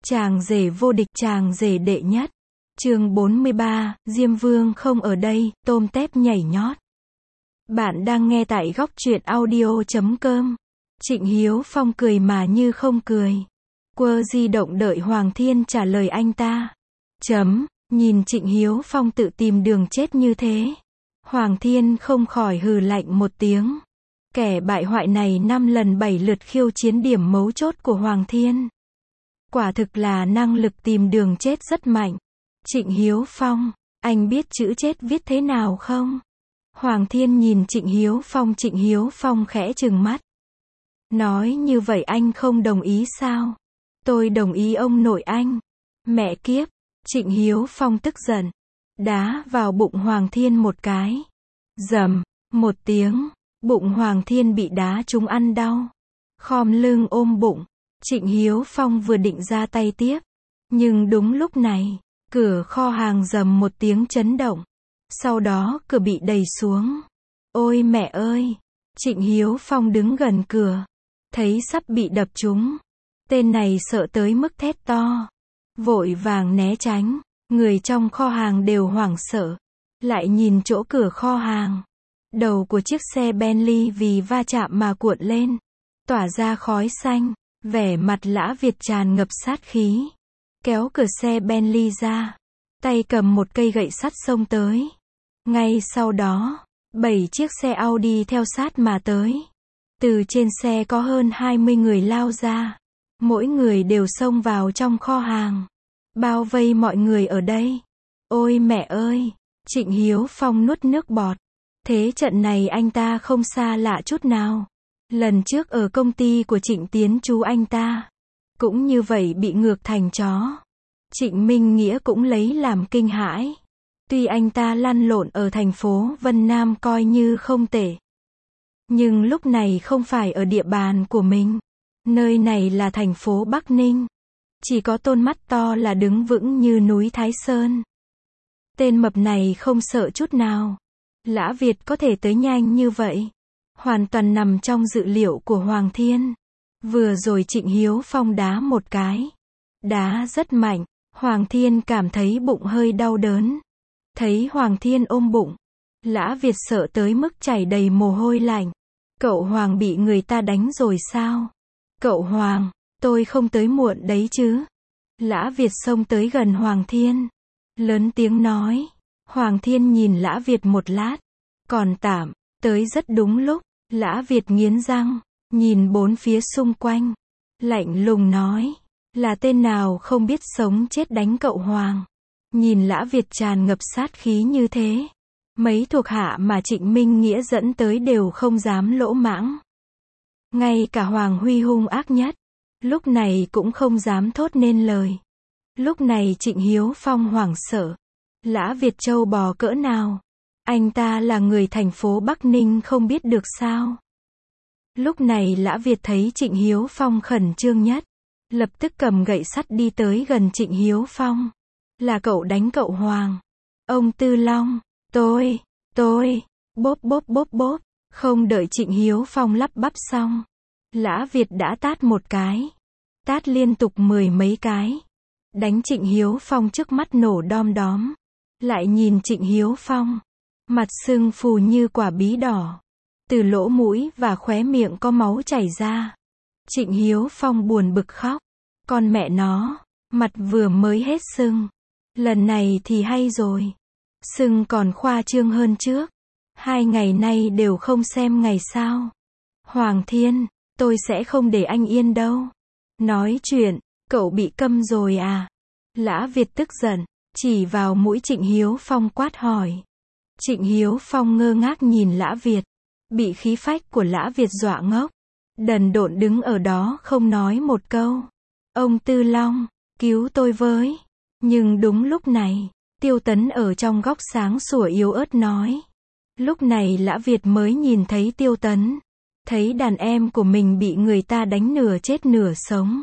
Chàng rể vô địch, chàng rể đệ nhất. Chương 43, Diêm Vương không ở đây, tôm tép nhảy nhót. Bạn đang nghe tại góc truyện audio.com. Trịnh Hiếu Phong cười mà như không cười. Quơ di động đợi Hoàng Thiên trả lời anh ta. Nhìn Trịnh Hiếu Phong tự tìm đường chết như thế. Hoàng Thiên không khỏi hừ lạnh một tiếng. Kẻ bại hoại này 5 lần 7 lượt khiêu chiến điểm mấu chốt của Hoàng Thiên. Quả thực là năng lực tìm đường chết rất mạnh. Trịnh Hiếu Phong, anh biết chữ chết viết thế nào không? Hoàng Thiên nhìn Trịnh Hiếu Phong khẽ trừng mắt. Nói như vậy anh không đồng ý sao? Tôi đồng ý ông nội anh. Mẹ kiếp, Trịnh Hiếu Phong tức giận. Đá vào bụng Hoàng Thiên một cái. Rầm, một tiếng, bụng Hoàng Thiên bị đá trúng ăn đau. Khom lưng ôm bụng, Trịnh Hiếu Phong vừa định ra tay tiếp. Nhưng đúng lúc này, cửa kho hàng rầm một tiếng chấn động. Sau đó cửa bị đẩy xuống. Ôi mẹ ơi! Trịnh Hiếu Phong đứng gần cửa. Thấy sắp bị đập trúng. Tên này sợ tới mức thét to. Vội vàng né tránh. Người trong kho hàng đều hoảng sợ. Lại nhìn chỗ cửa kho hàng. Đầu của chiếc xe Bentley vì va chạm mà cuộn lên. Tỏa ra khói xanh. Vẻ mặt Lã Việt tràn ngập sát khí. Kéo cửa xe Bentley ra. Tay cầm một cây gậy sắt xông tới. Ngay sau đó, 7 chiếc xe Audi theo sát mà tới. Từ trên xe có hơn 20 người lao ra. Mỗi người đều xông vào trong kho hàng. Bao vây mọi người ở đây. Ôi mẹ ơi! Trịnh Hiếu Phong nuốt nước bọt. Thế trận này anh ta không xa lạ chút nào. Lần trước ở công ty của Trịnh Tiến chú anh ta. Cũng như vậy bị ngược thành chó. Trịnh Minh Nghĩa cũng lấy làm kinh hãi. Tuy anh ta lăn lộn ở thành phố Vân Nam coi như không tệ. Nhưng lúc này không phải ở địa bàn của mình. Nơi này là thành phố Bắc Ninh. Chỉ có Tôn Mắt To là đứng vững như núi Thái Sơn. Tên mập này không sợ chút nào. Lã Việt có thể tới nhanh như vậy. Hoàn toàn nằm trong dự liệu của Hoàng Thiên. Vừa rồi Trịnh Hiếu Phong đá một cái. Đá rất mạnh. Hoàng Thiên cảm thấy bụng hơi đau đớn. Thấy Hoàng Thiên ôm bụng. Lã Việt sợ tới mức chảy đầy mồ hôi lạnh. Cậu Hoàng bị người ta đánh rồi sao? Cậu Hoàng, tôi không tới muộn đấy chứ? Lã Việt xông tới gần Hoàng Thiên. Lớn tiếng nói. Hoàng Thiên nhìn Lã Việt một lát. Còn tạm, tới rất đúng lúc. Lã Việt nghiến răng. Nhìn bốn phía xung quanh. Lạnh lùng nói. Là tên nào không biết sống chết đánh cậu Hoàng. Nhìn Lã Việt tràn ngập sát khí như thế. Mấy thuộc hạ mà Trịnh Minh Nghĩa dẫn tới đều không dám lỗ mãng. Ngay cả Hoàng Huy hung ác nhất. Lúc này cũng không dám thốt nên lời. Lúc này Trịnh Hiếu Phong hoảng sợ. Lã Việt trâu bò cỡ nào. Anh ta là người thành phố Bắc Ninh không biết được sao. Lúc này Lã Việt thấy Trịnh Hiếu Phong khẩn trương nhất. Lập tức cầm gậy sắt đi tới gần Trịnh Hiếu Phong. Là cậu đánh cậu Hoàng. Ông Tư Long, tôi, bốp bốp bốp bốp. Không đợi Trịnh Hiếu Phong lắp bắp xong. Lã Việt đã tát một cái. Tát liên tục 10 mấy cái. Đánh Trịnh Hiếu Phong trước mắt nổ đom đóm. Lại nhìn Trịnh Hiếu Phong. Mặt sưng phù như quả bí đỏ. Từ lỗ mũi và khóe miệng có máu chảy ra. Trịnh Hiếu Phong buồn bực khóc. Con mẹ nó, mặt vừa mới hết sưng. Lần này thì hay rồi. Sưng còn khoa trương hơn trước. 2 ngày nay đều không xem ngày sao. Hoàng Thiên, tôi sẽ không để anh yên đâu. Nói chuyện, cậu bị câm rồi à? Lã Việt tức giận, chỉ vào mũi Trịnh Hiếu Phong quát hỏi. Trịnh Hiếu Phong ngơ ngác nhìn Lã Việt. Bị khí phách của Lã Việt dọa ngốc. Đần độn đứng ở đó không nói một câu. Ông Tư Long, cứu tôi với. Nhưng đúng lúc này, Tiêu Tấn ở trong góc sáng sủa yếu ớt nói. Lúc này Lã Việt mới nhìn thấy Tiêu Tấn. Thấy đàn em của mình bị người ta đánh nửa chết nửa sống.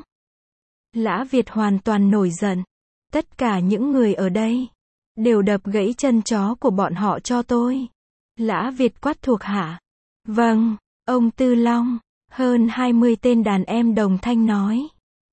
Lã Việt hoàn toàn nổi giận. Tất cả những người ở đây đều đập gãy chân chó của bọn họ cho tôi. Lã Việt quát thuộc hạ. Vâng, ông Tư Long. Hơn 20 tên đàn em đồng thanh nói.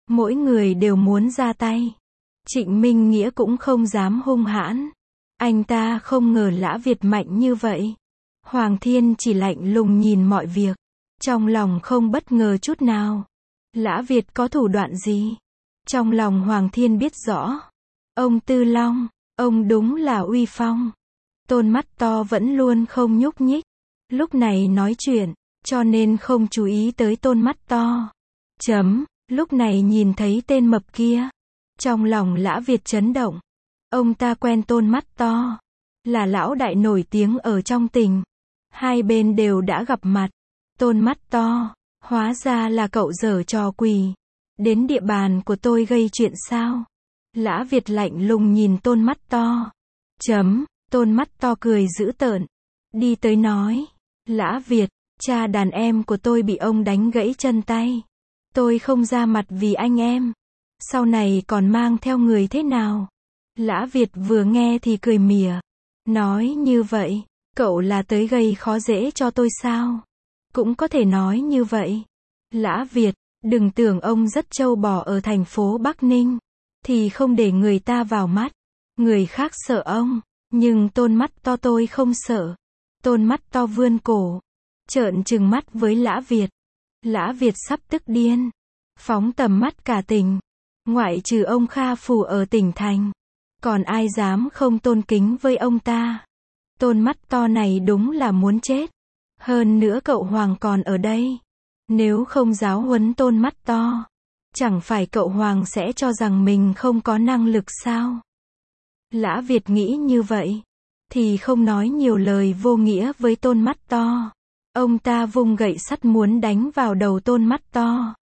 Mỗi người đều muốn ra tay. Trịnh Minh Nghĩa cũng không dám hung hãn. Anh ta không ngờ Lã Việt mạnh như vậy. Hoàng Thiên chỉ lạnh lùng nhìn mọi việc. Trong lòng không bất ngờ chút nào. Lã Việt có thủ đoạn gì? Trong lòng Hoàng Thiên biết rõ. Ông Tư Long, ông đúng là uy phong. Tôn mắt to vẫn luôn không nhúc nhích. Lúc này nói chuyện, cho nên không chú ý tới tôn mắt to. Lúc này nhìn thấy tên mập kia. Trong lòng Lã Việt chấn động. Ông ta quen tôn mắt to. Là lão đại nổi tiếng ở trong tỉnh. Hai bên đều đã gặp mặt. Tôn mắt to, hóa ra là cậu giở trò quỷ. Đến địa bàn của tôi gây chuyện sao? Lã Việt lạnh lùng nhìn tôn mắt to. Tôn mắt to cười dữ tợn. Đi tới nói. Lã Việt, cha đàn em của tôi bị ông đánh gãy chân tay. Tôi không ra mặt vì anh em. Sau này còn mang theo người thế nào? Lã Việt vừa nghe thì cười mỉa. Nói như vậy, cậu là tới gây khó dễ cho tôi sao? Cũng có thể nói như vậy. Lã Việt, đừng tưởng ông rất trâu bò ở thành phố Bắc Ninh. Thì không để người ta vào mắt. Người khác sợ ông. Nhưng tôn mắt to tôi không sợ. Tôn mắt to vươn cổ. Trợn trừng mắt với Lã Việt. Lã Việt sắp tức điên. Phóng tầm mắt cả tỉnh. Ngoại trừ ông Kha Phù ở tỉnh thành. Còn ai dám không tôn kính với ông ta. Tôn mắt to này đúng là muốn chết. Hơn nữa cậu Hoàng còn ở đây. Nếu không giáo huấn tôn mắt to. Chẳng phải cậu Hoàng sẽ cho rằng mình không có năng lực sao? Lã Việt nghĩ như vậy. Thì không nói nhiều lời vô nghĩa với tôn mắt to. Ông ta vung gậy sắt muốn đánh vào đầu tôn mắt to.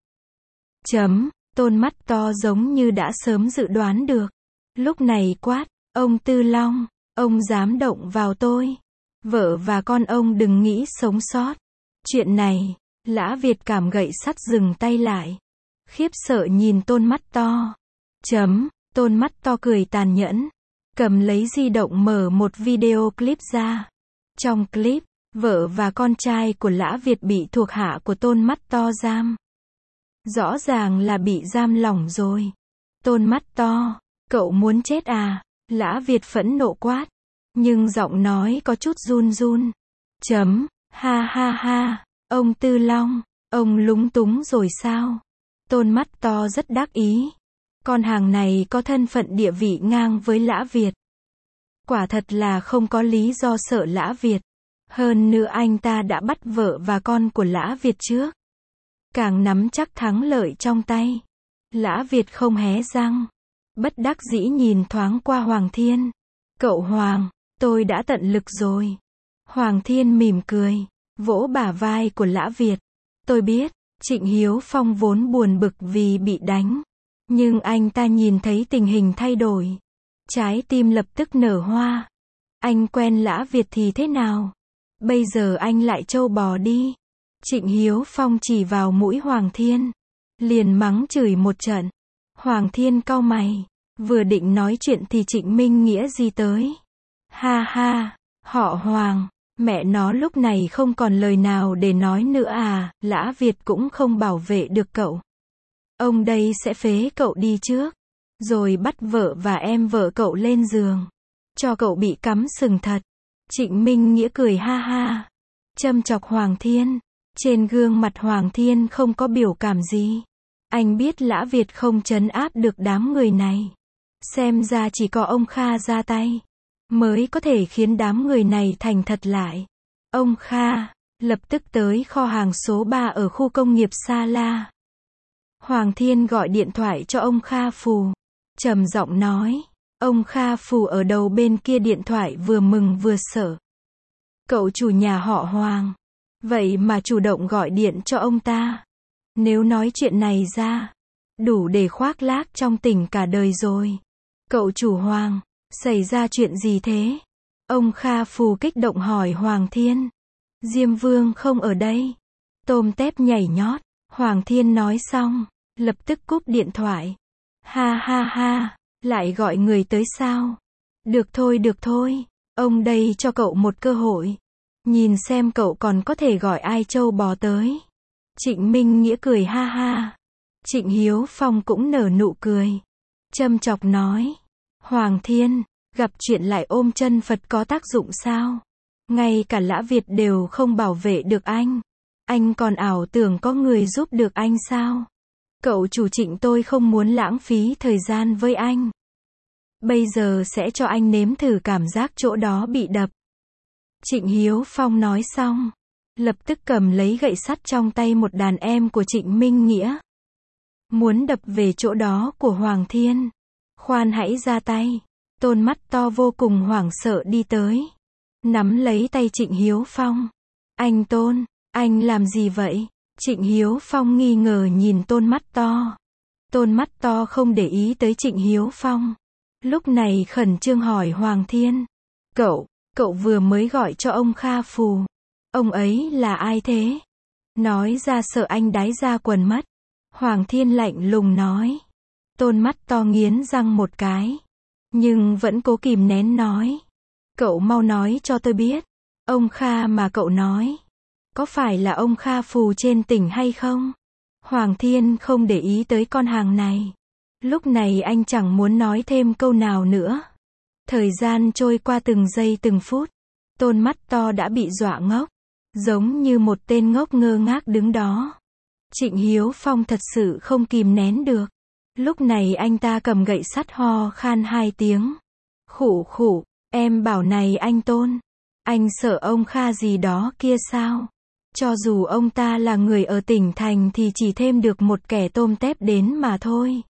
Tôn mắt to giống như đã sớm dự đoán được. Lúc này quát, ông Tư Long, ông dám động vào tôi. Vợ và con ông đừng nghĩ sống sót. Chuyện này, Lã Việt cảm gậy sắt dừng tay lại. Khiếp sợ nhìn tôn mắt to. Tôn mắt to cười tàn nhẫn. Cầm lấy di động mở một video clip ra. Trong clip, vợ và con trai của Lã Việt bị thuộc hạ của tôn mắt to giam. Rõ ràng là bị giam lỏng rồi. Tôn mắt to, cậu muốn chết à? Lã Việt phẫn nộ quát. Nhưng giọng nói có chút run run. Ha ha ha, ông Tư Long, ông lúng túng rồi sao? Tôn mắt to rất đắc ý. Con hàng này có thân phận địa vị ngang với Lã Việt. Quả thật là không có lý do sợ Lã Việt. Hơn nữa anh ta đã bắt vợ và con của Lã Việt trước. Càng nắm chắc thắng lợi trong tay. Lã Việt không hé răng. Bất đắc dĩ nhìn thoáng qua Hoàng Thiên. Cậu Hoàng, tôi đã tận lực rồi. Hoàng Thiên mỉm cười, vỗ bả vai của Lã Việt. Tôi biết, Trịnh Hiếu Phong vốn buồn bực vì bị đánh. Nhưng anh ta nhìn thấy tình hình thay đổi. Trái tim lập tức nở hoa. Anh quen Lã Việt thì thế nào? Bây giờ anh lại trâu bò đi. Trịnh Hiếu Phong chỉ vào mũi Hoàng Thiên. Liền mắng chửi một trận. Hoàng Thiên cau mày. Vừa định nói chuyện thì Trịnh Minh Nghĩa gì tới. Ha ha, họ Hoàng. Mẹ nó lúc này không còn lời nào để nói nữa à, Lã Việt cũng không bảo vệ được cậu. Ông đây sẽ phế cậu đi trước. Rồi bắt vợ và em vợ cậu lên giường. Cho cậu bị cắm sừng thật. Trịnh Minh Nghĩa cười ha ha. Châm chọc Hoàng Thiên. Trên gương mặt Hoàng Thiên không có biểu cảm gì. Anh biết Lã Việt không trấn áp được đám người này. Xem ra chỉ có ông Kha ra tay. Mới có thể khiến đám người này thành thật lại. Ông Kha lập tức tới kho hàng số 3 ở khu công nghiệp Sa La. Hoàng Thiên gọi điện thoại cho ông Kha Phù. Trầm giọng nói. Ông Kha Phù ở đầu bên kia điện thoại vừa mừng vừa sợ. Cậu chủ nhà họ Hoàng. Vậy mà chủ động gọi điện cho ông ta. Nếu nói chuyện này ra, đủ để khoác lác trong tỉnh cả đời rồi. Cậu chủ Hoàng, xảy ra chuyện gì thế? Ông Kha Phù kích động hỏi Hoàng Thiên. Diêm Vương không ở đây. Tôm tép nhảy nhót. Hoàng Thiên nói xong, lập tức cúp điện thoại. Ha ha ha, lại gọi người tới sao? Được thôi, ông đây cho cậu một cơ hội. Nhìn xem cậu còn có thể gọi ai trâu bò tới. Trịnh Minh Nghĩa cười ha ha. Trịnh Hiếu Phong cũng nở nụ cười. Châm chọc nói. Hoàng Thiên, gặp chuyện lại ôm chân Phật có tác dụng sao? Ngay cả Lã Việt đều không bảo vệ được anh. Anh còn ảo tưởng có người giúp được anh sao? Cậu chủ Trịnh, tôi không muốn lãng phí thời gian với anh. Bây giờ sẽ cho anh nếm thử cảm giác chỗ đó bị đập. Trịnh Hiếu Phong nói xong, lập tức cầm lấy gậy sắt trong tay một đàn em của Trịnh Minh Nghĩa. Muốn đập về chỗ đó của Hoàng Thiên. Khoan hãy ra tay. Tôn Mắt To vô cùng hoảng sợ đi tới. Nắm lấy tay Trịnh Hiếu Phong. Anh Tôn, anh làm gì vậy? Trịnh Hiếu Phong nghi ngờ nhìn Tôn Mắt To. Tôn Mắt To không để ý tới Trịnh Hiếu Phong. Lúc này khẩn trương hỏi Hoàng Thiên. Cậu vừa mới gọi cho ông Kha Phù. Ông ấy là ai thế? Nói ra sợ anh đái ra quần mất. Hoàng Thiên lạnh lùng nói. Tôn Mắt To nghiến răng một cái. Nhưng vẫn cố kìm nén nói. Cậu mau nói cho tôi biết. Ông Kha mà cậu nói. Có phải là ông Kha Phù trên tỉnh hay không? Hoàng Thiên không để ý tới con hàng này. Lúc này anh chẳng muốn nói thêm câu nào nữa. Thời gian trôi qua từng giây từng phút. Tôn Mắt To đã bị dọa ngốc. Giống như một tên ngốc ngơ ngác đứng đó. Trịnh Hiếu Phong thật sự không kìm nén được. Lúc này anh ta cầm gậy sắt ho khan 2 tiếng. Khụ khụ, em bảo này anh Tôn. Anh sợ ông Kha gì đó kia sao? Cho dù ông ta là người ở tỉnh thành thì chỉ thêm được một kẻ tôm tép đến mà thôi.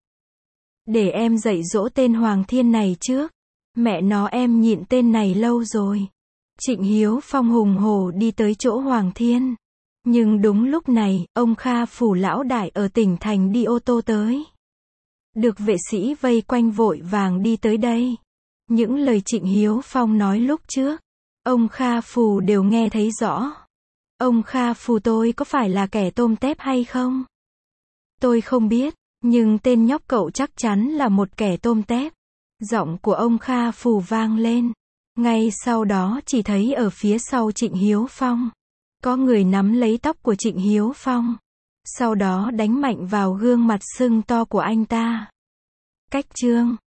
Để em dạy dỗ tên Hoàng Thiên này trước. Mẹ nó em nhịn tên này lâu rồi. Trịnh Hiếu Phong hùng hổ đi tới chỗ Hoàng Thiên. Nhưng đúng lúc này, ông Kha Phù lão đại ở tỉnh thành đi ô tô tới. Được vệ sĩ vây quanh vội vàng đi tới đây. Những lời Trịnh Hiếu Phong nói lúc trước, ông Kha Phù đều nghe thấy rõ. Ông Kha Phù, tôi có phải là kẻ tôm tép hay không? Tôi không biết, nhưng tên nhóc cậu chắc chắn là một kẻ tôm tép. Giọng của ông Kha Phù vang lên. Ngay sau đó chỉ thấy ở phía sau Trịnh Hiếu Phong, có người nắm lấy tóc của Trịnh Hiếu Phong. Sau đó đánh mạnh vào gương mặt sưng to của anh ta. Cách chương